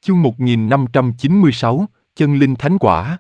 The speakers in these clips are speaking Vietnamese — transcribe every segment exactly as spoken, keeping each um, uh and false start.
Chương một nghìn năm trăm chín mươi sáu, Chân Linh Thánh Quả.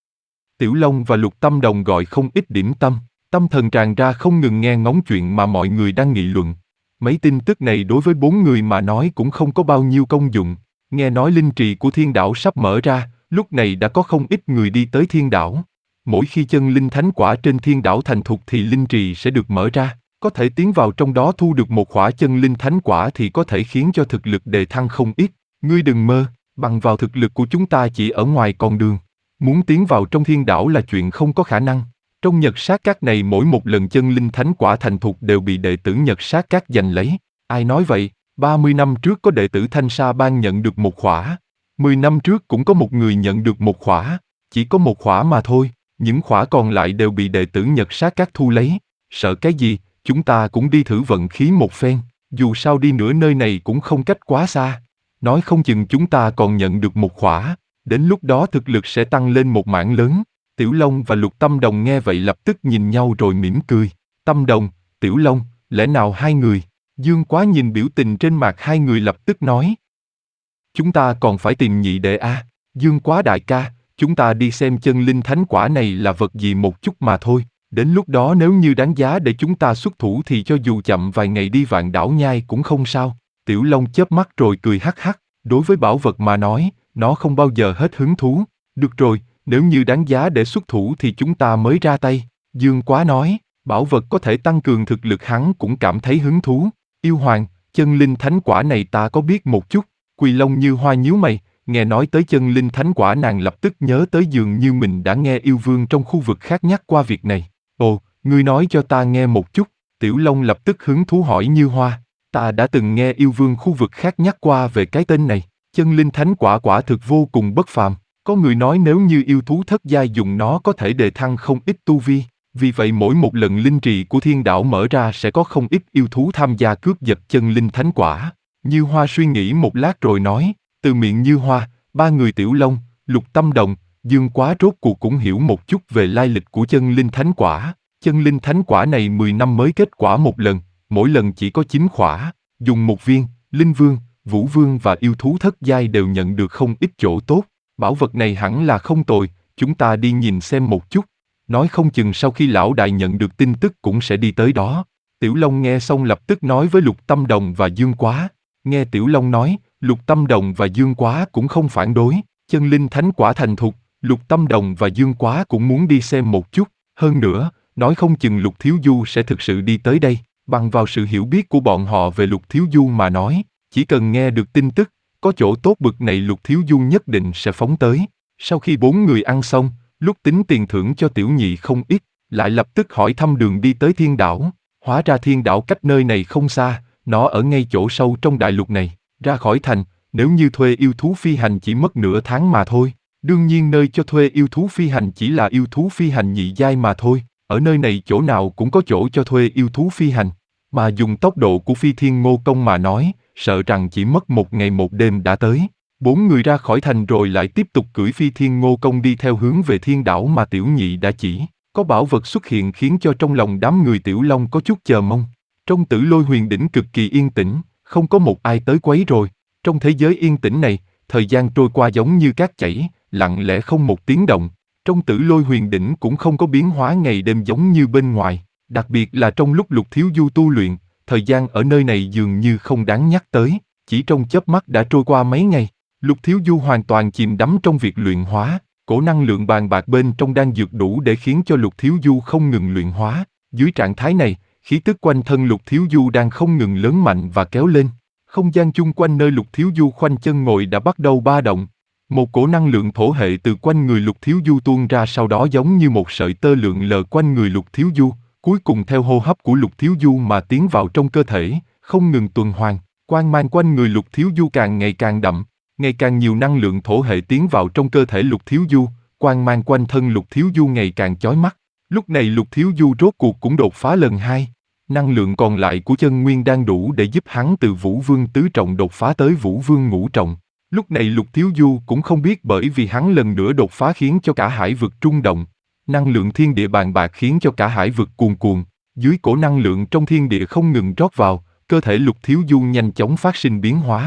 Tiểu Long và Lục Tâm Đồng gọi không ít điểm tâm, tâm thần tràn ra không ngừng nghe ngóng chuyện mà mọi người đang nghị luận. Mấy tin tức này đối với bốn người mà nói cũng không có bao nhiêu công dụng. Nghe nói linh trì của thiên đảo sắp mở ra, lúc này đã có không ít người đi tới thiên đảo. Mỗi khi chân linh thánh quả trên thiên đảo thành thục thì linh trì sẽ được mở ra, có thể tiến vào trong đó thu được một quả chân linh thánh quả thì có thể khiến cho thực lực đề thăng không ít. Ngươi đừng mơ, bằng vào thực lực của chúng ta chỉ ở ngoài con đường. Muốn tiến vào trong thiên đảo là chuyện không có khả năng. Trong Nhật Sát Các này mỗi một lần chân linh thánh quả thành thục đều bị đệ tử Nhật Sát Các giành lấy. Ai nói vậy? ba mươi năm trước có đệ tử Thanh Sa Bang nhận được một khỏa. mười năm trước cũng có một người nhận được một khỏa. Chỉ có một khỏa mà thôi. Những khỏa còn lại đều bị đệ tử Nhật Sát Các thu lấy. Sợ cái gì? Chúng ta cũng đi thử vận khí một phen. Dù sao đi nữa nơi này cũng không cách quá xa. Nói không chừng chúng ta còn nhận được một khỏa. Đến lúc đó thực lực sẽ tăng lên một mảng lớn. Tiểu Long và Lục Tâm Đồng nghe vậy lập tức nhìn nhau rồi mỉm cười. Tâm Đồng, Tiểu Long, lẽ nào hai người? Dương Quá nhìn biểu tình trên mặt hai người lập tức nói. Chúng ta còn phải tìm nhị đệ a. Dương Quá đại ca, chúng ta đi xem chân linh thánh quả này là vật gì một chút mà thôi. Đến lúc đó nếu như đáng giá để chúng ta xuất thủ thì cho dù chậm vài ngày đi Vạn Đảo Nhai cũng không sao. Tiểu Long chớp mắt rồi cười hắc hắc. Đối với bảo vật mà nói, nó không bao giờ hết hứng thú. Được rồi, nếu như đáng giá để xuất thủ thì chúng ta mới ra tay. Dương Quá nói, bảo vật có thể tăng cường thực lực hắn cũng cảm thấy hứng thú. Yêu Hoàng, chân linh thánh quả này ta có biết một chút. Quỳ Long Như Hoa nhíu mày, nghe nói tới chân linh thánh quả nàng lập tức nhớ tới dường như mình đã nghe yêu vương trong khu vực khác nhắc qua việc này. Ồ, ngươi nói cho ta nghe một chút. Tiểu Long lập tức hứng thú hỏi Như Hoa. Ta đã từng nghe yêu vương khu vực khác nhắc qua về cái tên này. Chân linh thánh quả quả thực vô cùng bất phàm. Có người nói nếu như yêu thú thất giai dùng nó có thể đề thăng không ít tu vi. Vì vậy mỗi một lần linh trì của thiên đảo mở ra sẽ có không ít yêu thú tham gia cướp giật chân linh thánh quả. Như Hoa suy nghĩ một lát rồi nói, từ miệng Như Hoa, ba người Tiểu Long, Lục Tâm Đồng, Dương Quá rốt cuộc cũng hiểu một chút về lai lịch của chân linh thánh quả. Chân linh thánh quả này mười năm mới kết quả một lần, mỗi lần chỉ có chín khỏa, dùng một viên, Linh Vương, Vũ Vương và yêu thú thất giai đều nhận được không ít chỗ tốt. Bảo vật này hẳn là không tồi, chúng ta đi nhìn xem một chút. Nói không chừng sau khi lão đại nhận được tin tức cũng sẽ đi tới đó. Tiểu Long nghe xong lập tức nói với Lục Tâm Đồng và Dương Quá. Nghe Tiểu Long nói, Lục Tâm Đồng và Dương Quá cũng không phản đối. Chân linh thánh quả thành thục, Lục Tâm Đồng và Dương Quá cũng muốn đi xem một chút. Hơn nữa, nói không chừng Lục Thiếu Du sẽ thực sự đi tới đây. Bằng vào sự hiểu biết của bọn họ về Lục Thiếu Du mà nói, chỉ cần nghe được tin tức, có chỗ tốt bực này Lục Thiếu Du nhất định sẽ phóng tới. Sau khi bốn người ăn xong, lúc tính tiền thưởng cho tiểu nhị không ít, lại lập tức hỏi thăm đường đi tới thiên đảo. Hóa ra thiên đảo cách nơi này không xa, nó ở ngay chỗ sâu trong đại lục này. Ra khỏi thành, nếu như thuê yêu thú phi hành chỉ mất nửa tháng mà thôi. Đương nhiên nơi cho thuê yêu thú phi hành chỉ là yêu thú phi hành nhị giai mà thôi. Ở nơi này chỗ nào cũng có chỗ cho thuê yêu thú phi hành. Mà dùng tốc độ của Phi Thiên Ngô Công mà nói, sợ rằng chỉ mất một ngày một đêm đã tới. Bốn người ra khỏi thành rồi lại tiếp tục cưỡi Phi Thiên Ngô Công đi theo hướng về thiên đảo mà tiểu nhị đã chỉ. Có bảo vật xuất hiện khiến cho trong lòng đám người Tiểu Long có chút chờ mong. Trong Tử Lôi Huyền Đỉnh cực kỳ yên tĩnh, không có một ai tới quấy rối. Trong thế giới yên tĩnh này, thời gian trôi qua giống như cát chảy, lặng lẽ không một tiếng động. Trong Tử Lôi Huyền Đỉnh cũng không có biến hóa ngày đêm giống như bên ngoài. Đặc biệt là trong lúc Lục Thiếu Du tu luyện, thời gian ở nơi này dường như không đáng nhắc tới. Chỉ trong chớp mắt đã trôi qua mấy ngày. Lục Thiếu Du hoàn toàn chìm đắm trong việc luyện hóa. Cổ năng lượng bàn bạc bên trong đan dược đủ để khiến cho Lục Thiếu Du không ngừng luyện hóa. Dưới trạng thái này, khí tức quanh thân Lục Thiếu Du đang không ngừng lớn mạnh và kéo lên. Không gian chung quanh nơi Lục Thiếu Du khoanh chân ngồi đã bắt đầu ba động. Một cổ năng lượng thổ hệ từ quanh người Lục Thiếu Du tuôn ra, sau đó giống như một sợi tơ lượn lờ quanh người Lục Thiếu Du, cuối cùng theo hô hấp của Lục Thiếu Du mà tiến vào trong cơ thể, không ngừng tuần hoàn. Quang mang quanh người Lục Thiếu Du càng ngày càng đậm, ngày càng nhiều năng lượng thổ hệ tiến vào trong cơ thể Lục Thiếu Du, quang mang quanh thân Lục Thiếu Du ngày càng chói mắt. Lúc này Lục Thiếu Du rốt cuộc cũng đột phá lần hai. Năng lượng còn lại của chân nguyên đang đủ để giúp hắn từ Vũ Vương tứ trọng đột phá tới Vũ Vương ngũ trọng. Lúc này Lục Thiếu Du cũng không biết, bởi vì hắn lần nữa đột phá khiến cho cả hải vực rung động. Năng lượng thiên địa bàn bạc khiến cho cả hải vực cuồn cuộn. Dưới cổ năng lượng trong thiên địa không ngừng rót vào, cơ thể Lục Thiếu Du nhanh chóng phát sinh biến hóa.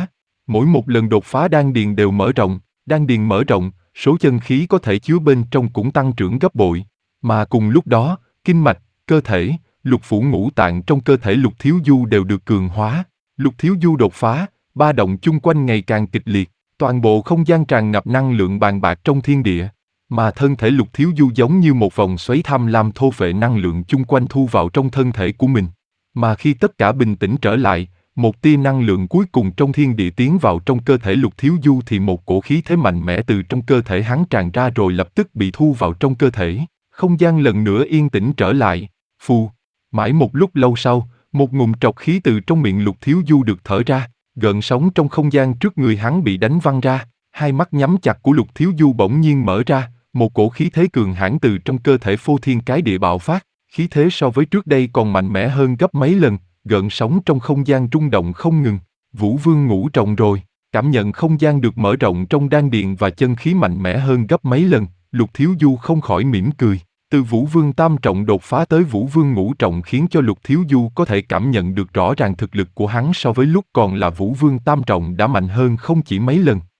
Mỗi một lần đột phá đan điền đều mở rộng, đan điền mở rộng, số chân khí có thể chứa bên trong cũng tăng trưởng gấp bội. Mà cùng lúc đó, kinh mạch, cơ thể, lục phủ ngũ tạng trong cơ thể Lục Thiếu Du đều được cường hóa. Lục Thiếu Du đột phá, ba động chung quanh ngày càng kịch liệt, toàn bộ không gian tràn ngập năng lượng bàn bạc trong thiên địa. Mà thân thể Lục Thiếu Du giống như một vòng xoáy tham lam thôn phệ năng lượng chung quanh thu vào trong thân thể của mình. Mà khi tất cả bình tĩnh trở lại, một tia năng lượng cuối cùng trong thiên địa tiến vào trong cơ thể Lục Thiếu Du thì một cổ khí thế mạnh mẽ từ trong cơ thể hắn tràn ra rồi lập tức bị thu vào trong cơ thể. Không gian lần nữa yên tĩnh trở lại. Phù. Mãi một lúc lâu sau, một ngụm trọc khí từ trong miệng Lục Thiếu Du được thở ra, gợn sóng trong không gian trước người hắn bị đánh văng ra, hai mắt nhắm chặt của Lục Thiếu Du bỗng nhiên mở ra, một cổ khí thế cường hãn từ trong cơ thể phô thiên cái địa bạo phát, khí thế so với trước đây còn mạnh mẽ hơn gấp mấy lần, gợn sóng trong không gian rung động không ngừng. Vũ Vương ngủ trồng rồi, cảm nhận không gian được mở rộng trong đan điền và chân khí mạnh mẽ hơn gấp mấy lần, Lục Thiếu Du không khỏi mỉm cười. Từ Vũ Vương tam trọng đột phá tới Vũ Vương ngũ trọng khiến cho Lục Thiếu Du có thể cảm nhận được rõ ràng thực lực của hắn so với lúc còn là Vũ Vương tam trọng đã mạnh hơn không chỉ mấy lần.